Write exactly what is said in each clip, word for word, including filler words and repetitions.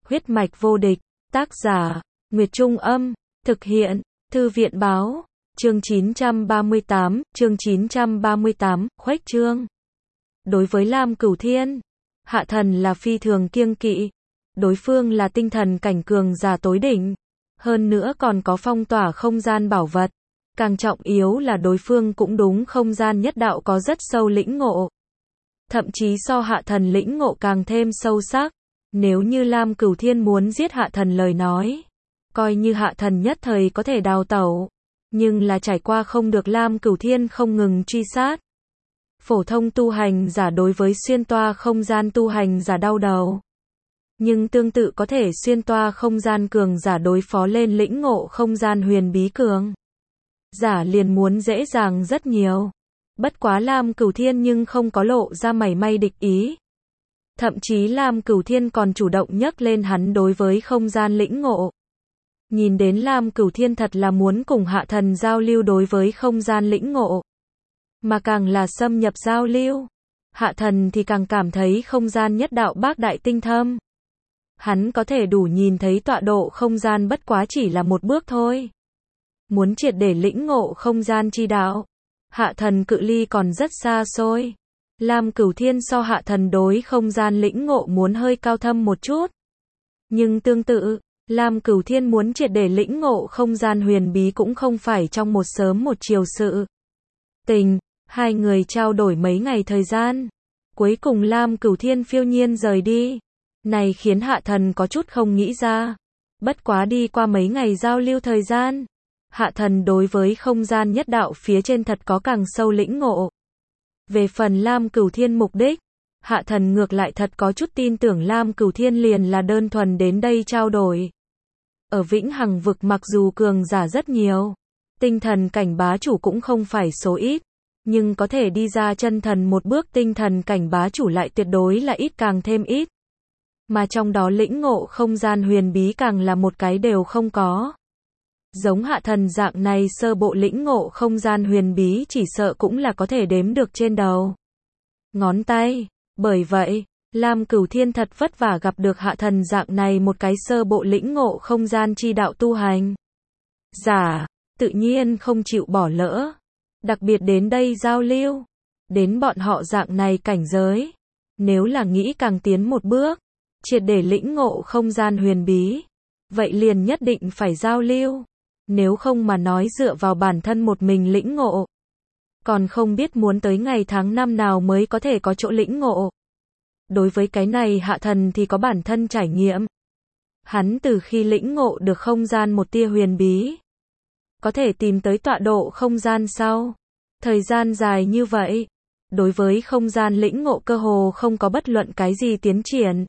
Huyết mạch vô địch, tác giả, Nguyệt Trung Âm, thực hiện, Thư viện Báo, chương chín trăm ba mươi tám, chương chín trăm ba mươi tám, khuếch trương. Đối với Lam Cửu Thiên, Hạ Thần là phi thường kiêng kỵ, đối phương là tinh thần cảnh cường giả tối đỉnh, hơn nữa còn có phong tỏa không gian bảo vật, càng trọng yếu là đối phương cũng đúng không gian nhất đạo có rất sâu lĩnh ngộ. Thậm chí so Hạ Thần lĩnh ngộ càng thêm sâu sắc. Nếu như Lam Cửu Thiên muốn giết Hạ Thần lời nói, coi như Hạ Thần nhất thời có thể đào tẩu, nhưng là trải qua không được Lam Cửu Thiên không ngừng truy sát. Phổ thông tu hành giả đối với xuyên toa không gian tu hành giả đau đầu, nhưng tương tự có thể xuyên toa không gian cường giả đối phó lên lĩnh ngộ không gian huyền bí cường giả liền muốn dễ dàng rất nhiều. Bất quá Lam Cửu Thiên nhưng không có lộ ra mảy may địch ý. Thậm chí Lam Cửu Thiên còn chủ động nhắc lên hắn đối với không gian lĩnh ngộ. Nhìn đến Lam Cửu Thiên thật là muốn cùng Hạ Thần giao lưu đối với không gian lĩnh ngộ. Mà càng là xâm nhập giao lưu, Hạ Thần thì càng cảm thấy không gian nhất đạo bác đại tinh thâm. Hắn có thể đủ nhìn thấy tọa độ không gian bất quá chỉ là một bước thôi. Muốn triệt để lĩnh ngộ không gian chi đạo, Hạ Thần cự ly còn rất xa xôi. Lam Cửu Thiên so Hạ Thần đối không gian lĩnh ngộ muốn hơi cao thâm một chút. Nhưng tương tự, Lam Cửu Thiên muốn triệt để lĩnh ngộ không gian huyền bí cũng không phải trong một sớm một chiều sự tình. Hai người trao đổi mấy ngày thời gian, cuối cùng Lam Cửu Thiên phiêu nhiên rời đi. Này khiến Hạ Thần có chút không nghĩ ra. Bất quá đi qua mấy ngày giao lưu thời gian, Hạ Thần đối với không gian nhất đạo phía trên thật có càng sâu lĩnh ngộ. Về phần Lam Cửu Thiên mục đích, Hạ Thần ngược lại thật có chút tin tưởng Lam Cửu Thiên liền là đơn thuần đến đây trao đổi. Ở Vĩnh Hằng vực mặc dù cường giả rất nhiều, tinh thần cảnh bá chủ cũng không phải số ít, nhưng có thể đi ra chân thần một bước tinh thần cảnh bá chủ lại tuyệt đối là ít càng thêm ít. Mà trong đó lĩnh ngộ không gian huyền bí càng là một cái đều không có. Giống Hạ Thần dạng này sơ bộ lĩnh ngộ không gian huyền bí chỉ sợ cũng là có thể đếm được trên đầu ngón tay. Bởi vậy, Lam Cửu Thiên thật vất vả gặp được Hạ Thần dạng này một cái sơ bộ lĩnh ngộ không gian chi đạo tu hành giả, tự nhiên không chịu bỏ lỡ. Đặc biệt đến đây giao lưu, đến bọn họ dạng này cảnh giới, nếu là nghĩ càng tiến một bước, triệt để lĩnh ngộ không gian huyền bí, vậy liền nhất định phải giao lưu. Nếu không mà nói dựa vào bản thân một mình lĩnh ngộ, còn không biết muốn tới ngày tháng năm nào mới có thể có chỗ lĩnh ngộ. Đối với cái này Hạ Thần thì có bản thân trải nghiệm. Hắn từ khi lĩnh ngộ được không gian một tia huyền bí, có thể tìm tới tọa độ không gian sau thời gian dài như vậy, đối với không gian lĩnh ngộ cơ hồ không có bất luận cái gì tiến triển.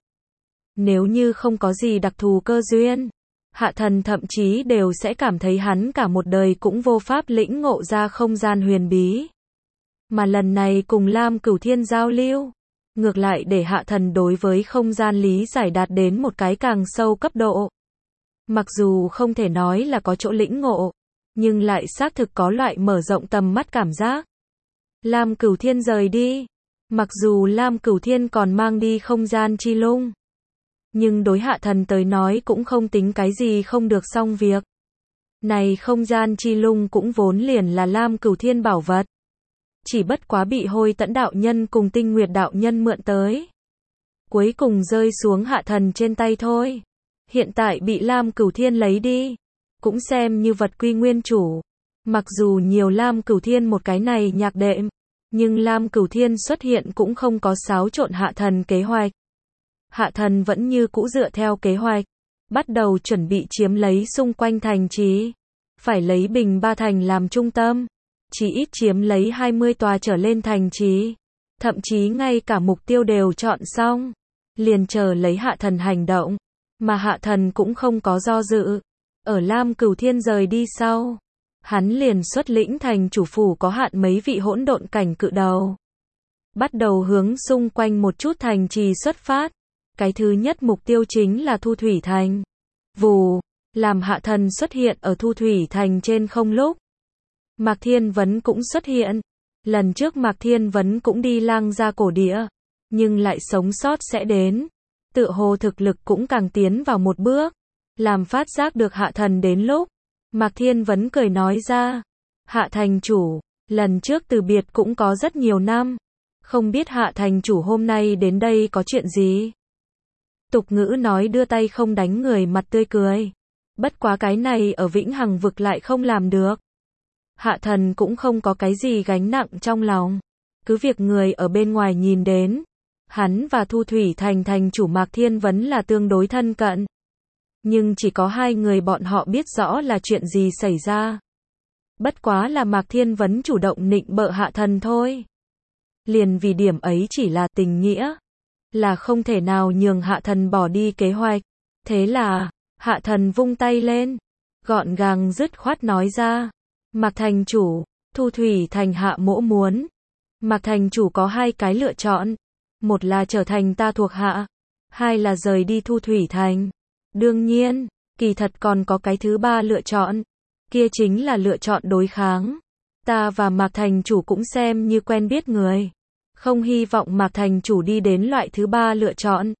Nếu như không có gì đặc thù cơ duyên, Hạ Thần thậm chí đều sẽ cảm thấy hắn cả một đời cũng vô pháp lĩnh ngộ ra không gian huyền bí. Mà lần này cùng Lam Cửu Thiên giao lưu, ngược lại để Hạ Thần đối với không gian lý giải đạt đến một cái càng sâu cấp độ. Mặc dù không thể nói là có chỗ lĩnh ngộ, nhưng lại xác thực có loại mở rộng tầm mắt cảm giác. Lam Cửu Thiên rời đi, mặc dù Lam Cửu Thiên còn mang đi không gian chi lung, nhưng đối Hạ Thần tới nói cũng không tính cái gì không được xong việc. Này không gian chi lung cũng vốn liền là Lam Cửu Thiên bảo vật, chỉ bất quá bị Hôi Tẫn đạo nhân cùng Tinh Nguyệt đạo nhân mượn tới, cuối cùng rơi xuống Hạ Thần trên tay thôi. Hiện tại bị Lam Cửu Thiên lấy đi, cũng xem như vật quy nguyên chủ. Mặc dù nhiều Lam Cửu Thiên một cái này nhạc đệm, nhưng Lam Cửu Thiên xuất hiện cũng không có xáo trộn Hạ Thần kế hoạch. Hạ Thần vẫn như cũ dựa theo kế hoạch, bắt đầu chuẩn bị chiếm lấy xung quanh thành trì, phải lấy Bình Ba thành làm trung tâm, chỉ ít chiếm lấy hai mươi tòa trở lên thành trì, thậm chí ngay cả mục tiêu đều chọn xong, liền chờ lấy Hạ Thần hành động. Mà Hạ Thần cũng không có do dự, ở Lam Cửu Thiên rời đi sau, hắn liền xuất lĩnh thành chủ phủ có hạn mấy vị hỗn độn cảnh cự đầu, bắt đầu hướng xung quanh một chút thành trì xuất phát. Cái thứ nhất mục tiêu chính là Thu Thủy Thành. Vù, làm Hạ Thần xuất hiện ở Thu Thủy Thành trên không lúc, Mạc Thiên Vấn cũng xuất hiện. Lần trước Mạc Thiên Vấn cũng đi lang ra cổ địa, nhưng lại sống sót sẽ đến. tựa hồ thực lực cũng càng tiến vào một bước, làm phát giác được Hạ Thần đến lúc. Mạc Thiên Vấn cười nói ra, Hạ thành chủ, lần trước từ biệt cũng có rất nhiều năm, không biết Hạ thành chủ hôm nay đến đây có chuyện gì? Tục ngữ nói đưa tay không đánh người mặt tươi cười, bất quá cái này ở Vĩnh Hằng vực lại không làm được. Hạ Thần cũng không có cái gì gánh nặng trong lòng, cứ việc người ở bên ngoài nhìn đến, hắn và Thu Thủy Thành thành chủ Mạc Thiên Vấn là tương đối thân cận. Nhưng chỉ có hai người bọn họ biết rõ là chuyện gì xảy ra. Bất quá là Mạc Thiên Vấn chủ động nịnh bợ Hạ Thần thôi. Liền vì điểm ấy chỉ là tình nghĩa, là không thể nào nhường Hạ Thần bỏ đi kế hoạch. Thế là, Hạ Thần vung tay lên, gọn gàng dứt khoát nói ra, Mạc thành chủ, Thu Thủy Thành hạ mỗ muốn. Mạc thành chủ có hai cái lựa chọn, một là trở thành ta thuộc hạ, hai là rời đi Thu Thủy Thành. Đương nhiên, kỳ thật còn có cái thứ ba lựa chọn, kia chính là lựa chọn đối kháng. Ta và Mạc thành chủ cũng xem như quen biết người, không hy vọng Mạc thành chủ đi đến loại thứ ba lựa chọn.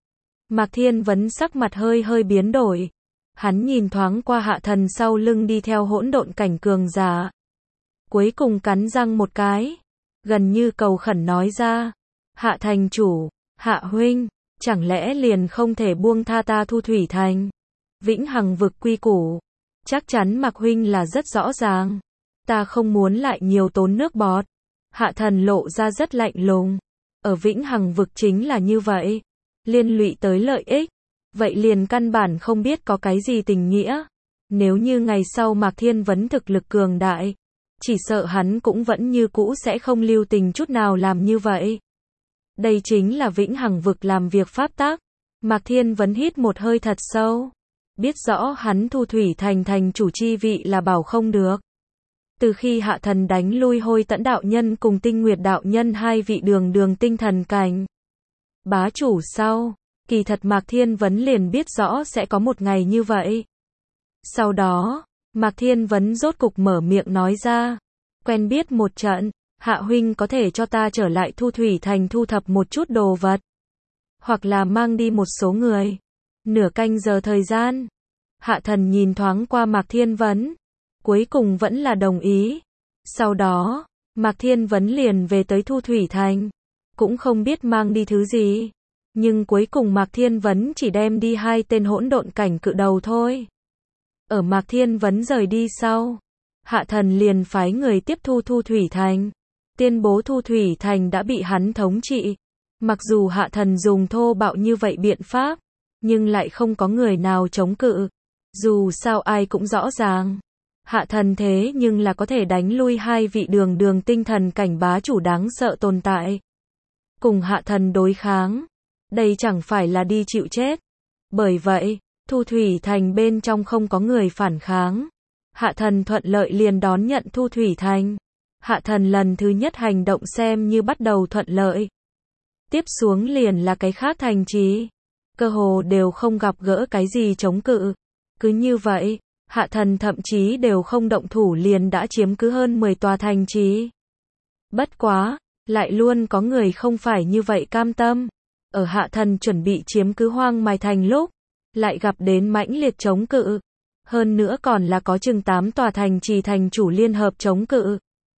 Mạc Thiên Vấn sắc mặt hơi hơi biến đổi, hắn nhìn thoáng qua Hạ Thần sau lưng đi theo hỗn độn cảnh cường giả, cuối cùng cắn răng một cái, gần như cầu khẩn nói ra, Hạ thành chủ, Hạ huynh, chẳng lẽ liền không thể buông tha ta Thu Thủy Thành? Vĩnh Hằng vực quy củ, chắc chắn Mạc huynh là rất rõ ràng, ta không muốn lại nhiều tốn nước bọt. Hạ Thần lộ ra rất lạnh lùng, ở Vĩnh Hằng vực chính là như vậy, liên lụy tới lợi ích, vậy liền căn bản không biết có cái gì tình nghĩa. Nếu như ngày sau Mạc Thiên Vấn thực lực cường đại, chỉ sợ hắn cũng vẫn như cũ sẽ không lưu tình chút nào làm như vậy. Đây chính là Vĩnh Hằng vực làm việc pháp tắc. Mạc Thiên Vấn hít một hơi thật sâu, biết rõ hắn Thu Thủy Thành thành chủ chi vị là bảo không được. Từ khi Hạ Thần đánh lui Hôi Tẫn đạo nhân cùng Tinh Nguyệt đạo nhân hai vị đường đường tinh thần cảnh bá chủ sau, kỳ thật Mạc Thiên Vấn liền biết rõ sẽ có một ngày như vậy. Sau đó, Mạc Thiên Vấn rốt cục mở miệng nói ra, quen biết một trận, Hạ huynh có thể cho ta trở lại Thu Thủy Thành thu thập một chút đồ vật, hoặc là mang đi một số người. Nửa canh giờ thời gian, Hạ Thần nhìn thoáng qua Mạc Thiên Vấn, cuối cùng vẫn là đồng ý. Sau đó, Mạc Thiên Vấn liền về tới Thu Thủy Thành, cũng không biết mang đi thứ gì, nhưng cuối cùng Mạc Thiên Vấn chỉ đem đi hai tên hỗn độn cảnh cự đầu thôi. Ở Mạc Thiên Vấn rời đi sau, Hạ Thần liền phái người tiếp thu Thu Thủy Thành, tuyên bố Thu Thủy Thành đã bị hắn thống trị. Mặc dù Hạ Thần dùng thô bạo như vậy biện pháp, nhưng lại không có người nào chống cự. Dù sao ai cũng rõ ràng, Hạ Thần thế nhưng là có thể đánh lui hai vị đường đường tinh thần cảnh bá chủ đáng sợ tồn tại. Cùng Hạ Thần đối kháng, đây chẳng phải là đi chịu chết. Bởi vậy, Thu Thủy Thành bên trong không có người phản kháng. Hạ Thần thuận lợi liền đón nhận Thu Thủy Thành. Hạ Thần lần thứ nhất hành động xem như bắt đầu thuận lợi. Tiếp xuống liền là cái khác thành trì, cơ hồ đều không gặp gỡ cái gì chống cự. Cứ như vậy, Hạ Thần thậm chí đều không động thủ liền đã chiếm cứ hơn mười tòa thành trì. Bất quá, lại luôn có người không phải như vậy cam tâm. Ở Hạ Thần chuẩn bị chiếm cứ Hoang Mài Thành lúc, lại gặp đến mãnh liệt chống cự. Hơn nữa còn là có chừng tám tòa thành trì thành chủ liên hợp chống cự.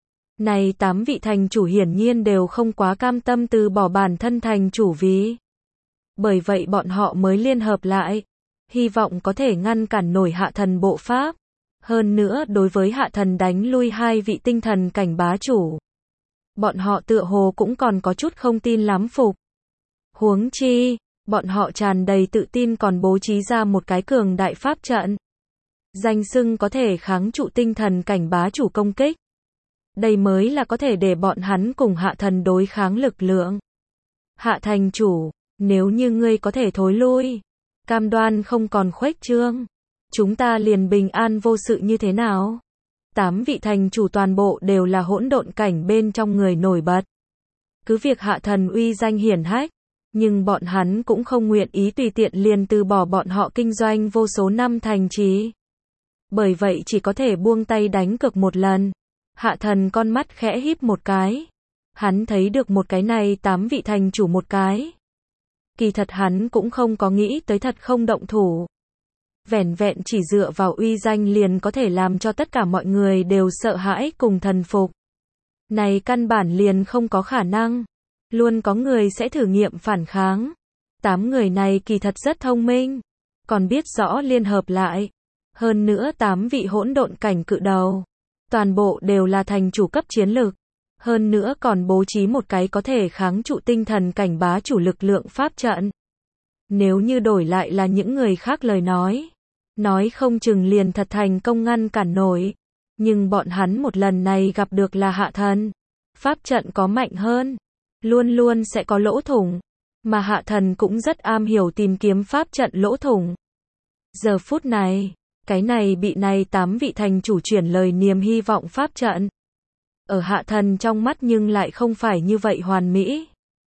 Này tám vị thành chủ hiển nhiên đều không quá cam tâm từ bỏ bản thân thành chủ ví. Bởi vậy bọn họ mới liên hợp lại, hy vọng có thể ngăn cản nổi Hạ Thần bộ pháp. Hơn nữa đối với Hạ Thần đánh lui hai vị tinh thần cảnh bá chủ, bọn họ tựa hồ cũng còn có chút không tin lắm phục. Huống chi, bọn họ tràn đầy tự tin còn bố trí ra một cái cường đại pháp trận, danh xưng có thể kháng trụ tinh thần cảnh bá chủ công kích. Đây mới là có thể để bọn hắn cùng Hạ Thần đối kháng lực lượng. Hạ thành chủ, nếu như ngươi có thể thối lui, cam đoan không còn khuếch trương, chúng ta liền bình an vô sự như thế nào? Tám vị thành chủ toàn bộ đều là hỗn độn cảnh bên trong người nổi bật. Cứ việc Hạ Thần uy danh hiển hách, nhưng bọn hắn cũng không nguyện ý tùy tiện liền từ bỏ bọn họ kinh doanh vô số năm thành trì. Bởi vậy chỉ có thể buông tay đánh cược một lần. Hạ Thần con mắt khẽ híp một cái. Hắn thấy được một cái này tám vị thành chủ một cái. Kỳ thật hắn cũng không có nghĩ tới thật không động thủ. Vẻn vẹn chỉ dựa vào uy danh liền có thể làm cho tất cả mọi người đều sợ hãi cùng thần phục. Này căn bản liền không có khả năng. Luôn có người sẽ thử nghiệm phản kháng. Tám người này kỳ thật rất thông minh. Còn biết rõ liên hợp lại. Hơn nữa tám vị hỗn độn cảnh cự đầu. Toàn bộ đều là thành chủ cấp chiến lực. Hơn nữa còn bố trí một cái có thể kháng trụ tinh thần cảnh bá chủ lực lượng pháp trận. Nếu như đổi lại là những người khác lời nói. Nói không chừng liền thật thành công ngăn cản nổi. Nhưng bọn hắn một lần này gặp được là hạ thần. Pháp trận có mạnh hơn. Luôn luôn sẽ có lỗ thủng. Mà hạ thần cũng rất am hiểu tìm kiếm pháp trận lỗ thủng. Giờ phút này, cái này bị này tám vị thành chủ chuyển lời niềm hy vọng pháp trận. Ở hạ thần trong mắt nhưng lại không phải như vậy hoàn mỹ.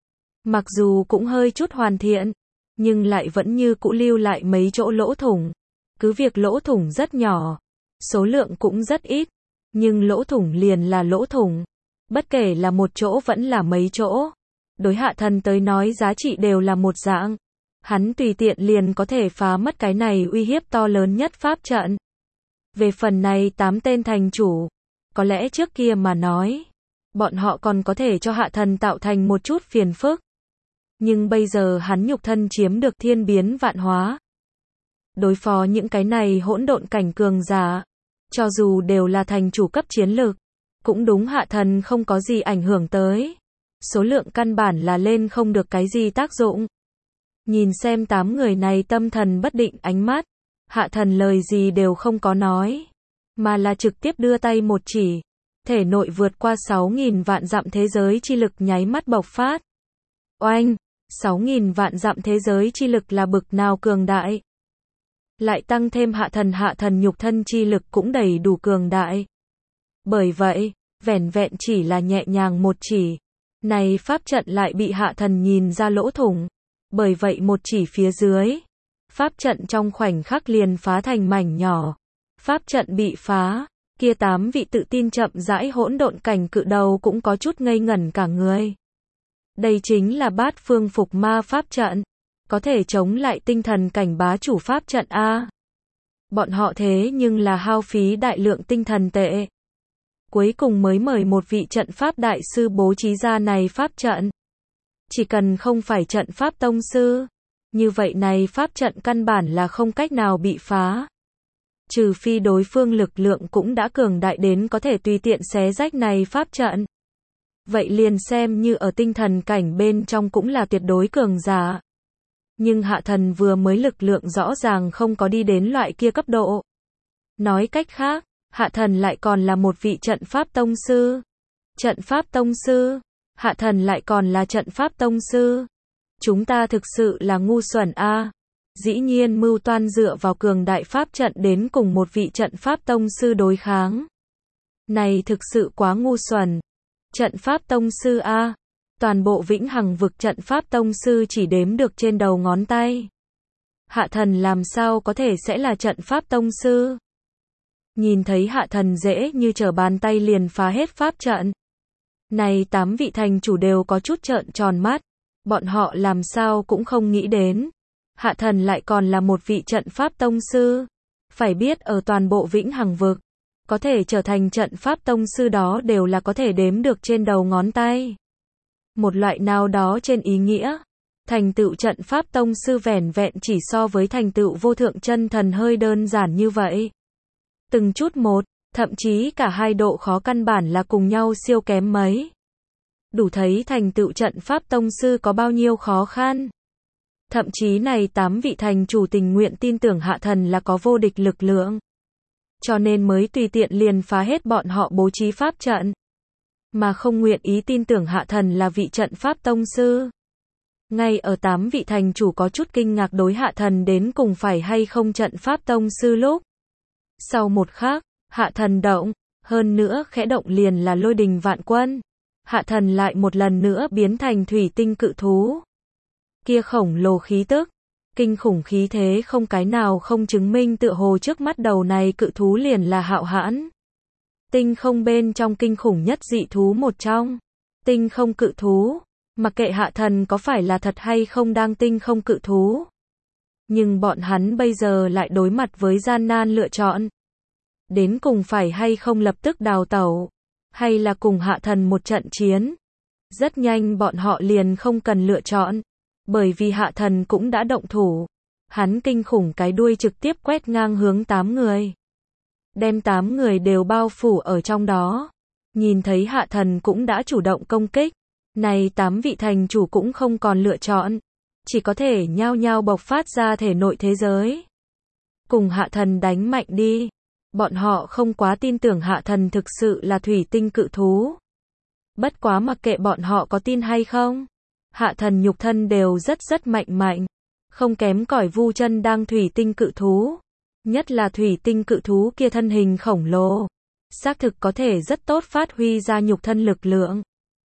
Mặc dù cũng hơi chút hoàn thiện, nhưng lại vẫn như cũ lưu lại mấy chỗ lỗ thủng. Cứ việc lỗ thủng rất nhỏ, số lượng cũng rất ít, nhưng lỗ thủng liền là lỗ thủng. Bất kể là một chỗ vẫn là mấy chỗ. Đối hạ thần tới nói giá trị đều là một dạng. Hắn tùy tiện liền có thể phá mất cái này uy hiếp to lớn nhất pháp trận. Về phần này tám tên thành chủ, có lẽ trước kia mà nói, bọn họ còn có thể cho hạ thần tạo thành một chút phiền phức. Nhưng bây giờ hắn nhục thân chiếm được thiên biến vạn hóa. Đối phó những cái này hỗn độn cảnh cường giả, cho dù đều là thành chủ cấp chiến lực, cũng đúng hạ thần không có gì ảnh hưởng tới. Số lượng căn bản là lên không được cái gì tác dụng. Nhìn xem tám người này tâm thần bất định ánh mắt, hạ thần lời gì đều không có nói, mà là trực tiếp đưa tay một chỉ, thể nội vượt qua sáu nghìn vạn dặm thế giới chi lực nháy mắt bộc phát. Oanh, sáu nghìn vạn dặm thế giới chi lực là bực nào cường đại. Lại tăng thêm hạ thần hạ thần nhục thân chi lực cũng đầy đủ cường đại. Bởi vậy, vẻn vẹn chỉ là nhẹ nhàng một chỉ, này pháp trận lại bị hạ thần nhìn ra lỗ thủng. Bởi vậy một chỉ phía dưới, pháp trận trong khoảnh khắc liền phá thành mảnh nhỏ. Pháp trận bị phá, kia tám vị tự tin chậm rãi hỗn độn cảnh cự đầu cũng có chút ngây ngẩn cả người. Đây chính là bát phương phục ma pháp trận, có thể chống lại tinh thần cảnh bá chủ pháp trận A. Bọn họ thế nhưng là hao phí đại lượng tinh thần tệ. Cuối cùng mới mời một vị trận pháp đại sư bố trí ra này pháp trận. Chỉ cần không phải trận pháp tông sư, như vậy này pháp trận căn bản là không cách nào bị phá. Trừ phi đối phương lực lượng cũng đã cường đại đến có thể tùy tiện xé rách này pháp trận. Vậy liền xem như ở tinh thần cảnh bên trong cũng là tuyệt đối cường giả. Nhưng hạ thần vừa mới lực lượng rõ ràng không có đi đến loại kia cấp độ. Nói cách khác, hạ thần lại còn là một vị trận pháp tông sư. Trận pháp tông sư, hạ thần lại còn là trận pháp tông sư. Chúng ta thực sự là ngu xuẩn a. Dĩ nhiên mưu toan dựa vào cường đại pháp trận đến cùng một vị trận pháp tông sư đối kháng. Này thực sự quá ngu xuẩn. Trận pháp tông sư a. Toàn bộ vĩnh hằng vực trận pháp tông sư chỉ đếm được trên đầu ngón tay. Hạ thần làm sao có thể sẽ là trận pháp tông sư? Nhìn thấy hạ thần dễ như trở bàn tay liền phá hết pháp trận. Này tám vị thành chủ đều có chút trợn tròn mắt. Bọn họ làm sao cũng không nghĩ đến. Hạ thần lại còn là một vị trận pháp tông sư. Phải biết ở toàn bộ vĩnh hằng vực, có thể trở thành trận pháp tông sư đó đều là có thể đếm được trên đầu ngón tay. Một loại nào đó trên ý nghĩa, thành tựu trận pháp tông sư vẻn vẹn chỉ so với thành tựu vô thượng chân thần hơi đơn giản như vậy. Từng chút một, thậm chí cả hai độ khó căn bản là cùng nhau siêu kém mấy. Đủ thấy thành tựu trận pháp tông sư có bao nhiêu khó khăn. Thậm chí này tám vị thành chủ tình nguyện tin tưởng hạ thần là có vô địch lực lượng. Cho nên mới tùy tiện liền phá hết bọn họ bố trí pháp trận. Mà không nguyện ý tin tưởng hạ thần là vị trận pháp tông sư. Ngay ở tám vị thành chủ có chút kinh ngạc đối hạ thần đến cùng phải hay không trận pháp tông sư lúc. Sau một khắc, hạ thần động, hơn nữa khẽ động liền là lôi đình vạn quân. Hạ thần lại một lần nữa biến thành thủy tinh cự thú. Kia khổng lồ khí tức, kinh khủng khí thế không cái nào không chứng minh tựa hồ trước mắt đầu này cự thú liền là hạo hãn. Tinh không bên trong kinh khủng nhất dị thú một trong. Tinh không cự thú, Mặc kệ hạ thần có phải là thật hay không đang tinh không cự thú. Nhưng bọn hắn bây giờ lại đối mặt với gian nan lựa chọn. Đến cùng phải hay không lập tức đào tẩu. Hay là cùng hạ thần một trận chiến. Rất nhanh bọn họ liền không cần lựa chọn. Bởi vì hạ thần cũng đã động thủ. Hắn kinh khủng cái đuôi trực tiếp quét ngang hướng tám người. Đem tám người đều bao phủ ở trong đó. Nhìn thấy hạ thần cũng đã chủ động công kích. Này tám vị thành chủ cũng không còn lựa chọn. Chỉ có thể nhao nhao bộc phát ra thể nội thế giới. Cùng hạ thần đánh mạnh đi. Bọn họ không quá tin tưởng hạ thần thực sự là thủy tinh cự thú. Bất quá mặc kệ bọn họ có tin hay không. Hạ thần nhục thân đều rất rất mạnh mạnh. Không kém cỏi Vu Chân đang thủy tinh cự thú. Nhất là thủy tinh cự thú kia thân hình khổng lồ. Xác thực có thể rất tốt phát huy ra nhục thân lực lượng.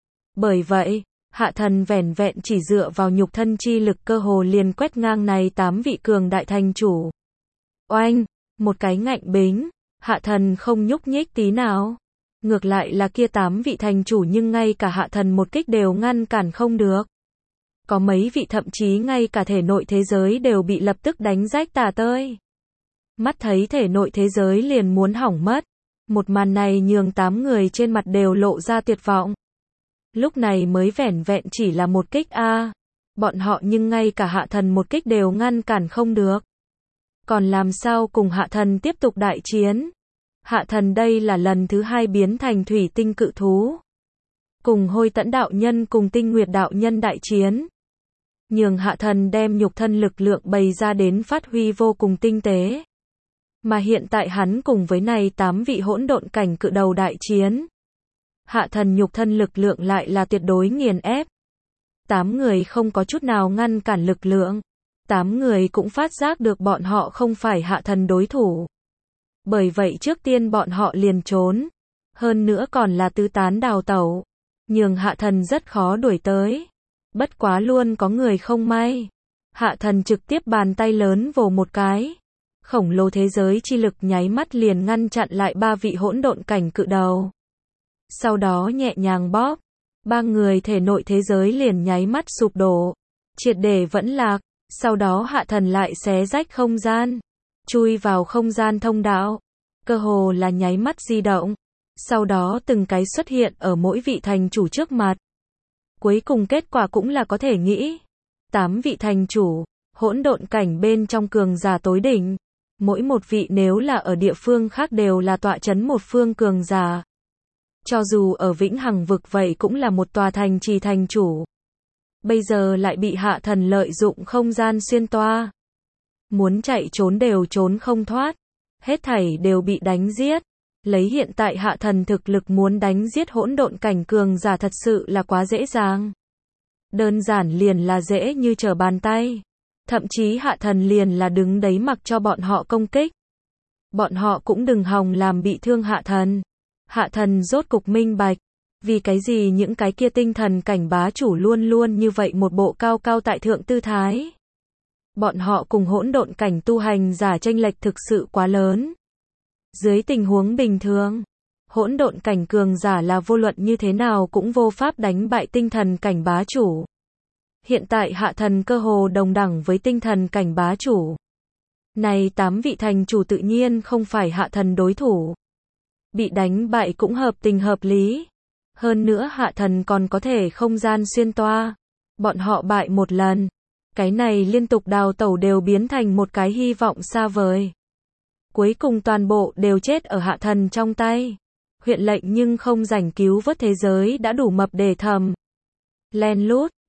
Bởi vậy, hạ thần vẻn vẹn chỉ dựa vào nhục thân chi lực cơ hồ liền quét ngang này tám vị cường đại thành chủ. Oanh, một cái ngạnh bính, hạ thần không nhúc nhích tí nào. Ngược lại là kia tám vị thành chủ nhưng ngay cả hạ thần một kích đều ngăn cản không được. Có mấy vị thậm chí ngay cả thể nội thế giới đều bị lập tức đánh rách tả tơi. Mắt thấy thể nội thế giới liền muốn hỏng mất. Một màn này nhường tám người trên mặt đều lộ ra tuyệt vọng. Lúc này mới vẻn vẹn chỉ là một kích a, à. Bọn họ nhưng ngay cả hạ thần một kích đều ngăn cản không được. Còn làm sao cùng hạ thần tiếp tục đại chiến? Hạ thần đây là lần thứ hai biến thành thủy tinh cự thú. Cùng Hôi Tẫn đạo nhân cùng Tinh Nguyệt đạo nhân đại chiến. Nhường hạ thần đem nhục thân lực lượng bày ra đến phát huy vô cùng tinh tế. Mà hiện tại hắn cùng với này tám vị hỗn độn cảnh cự đầu đại chiến. Hạ thần nhục thân lực lượng lại là tuyệt đối nghiền ép. Tám người không có chút nào ngăn cản lực lượng. Tám người cũng phát giác được bọn họ không phải hạ thần đối thủ. Bởi vậy trước tiên bọn họ liền trốn. Hơn nữa còn là tứ tán đào tẩu. Nhường hạ thần rất khó đuổi tới. Bất quá luôn có người không may. Hạ thần trực tiếp bàn tay lớn vồ một cái. Khổng lồ thế giới chi lực nháy mắt liền ngăn chặn lại ba vị hỗn độn cảnh cự đầu. Sau đó nhẹ nhàng bóp. Ba người thể nội thế giới liền nháy mắt sụp đổ. Triệt để vẫn lạc. Sau đó hạ thần lại xé rách không gian. Chui vào không gian thông đạo. Cơ hồ là nháy mắt di động. Sau đó từng cái xuất hiện ở mỗi vị thành chủ trước mặt. Cuối cùng kết quả cũng là có thể nghĩ. Tám vị thành chủ, hỗn độn cảnh bên trong cường giả tối đỉnh. Mỗi một vị nếu là ở địa phương khác đều là tọa chấn một phương cường giả. Cho dù ở Vĩnh Hằng vực vậy cũng là một tòa thành trì thành chủ. Bây giờ lại bị hạ thần lợi dụng không gian xuyên toa. Muốn chạy trốn đều trốn không thoát. Hết thảy đều bị đánh giết. Lấy hiện tại hạ thần thực lực muốn đánh giết hỗn độn cảnh cường giả thật sự là quá dễ dàng. Đơn giản liền là dễ như trở bàn tay. Thậm chí hạ thần liền là đứng đấy mặc cho bọn họ công kích. Bọn họ cũng đừng hòng làm bị thương hạ thần. Hạ thần rốt cục minh bạch. Vì cái gì những cái kia tinh thần cảnh bá chủ luôn luôn như vậy một bộ cao cao tại thượng tư thái. Bọn họ cùng hỗn độn cảnh tu hành giả chênh lệch thực sự quá lớn. Dưới tình huống bình thường, hỗn độn cảnh cường giả là vô luận như thế nào cũng vô pháp đánh bại tinh thần cảnh bá chủ. Hiện tại hạ thần cơ hồ đồng đẳng với tinh thần cảnh bá chủ. Này tám vị thành chủ tự nhiên không phải hạ thần đối thủ. Bị đánh bại cũng hợp tình hợp lý. Hơn nữa hạ thần còn có thể không gian xuyên toa. Bọn họ bại một lần. Cái này liên tục đào tẩu đều biến thành một cái hy vọng xa vời. Cuối cùng toàn bộ đều chết ở hạ thần trong tay. Huyện lệnh nhưng không rảnh cứu vớt thế giới đã đủ mập để thầm. Len lút,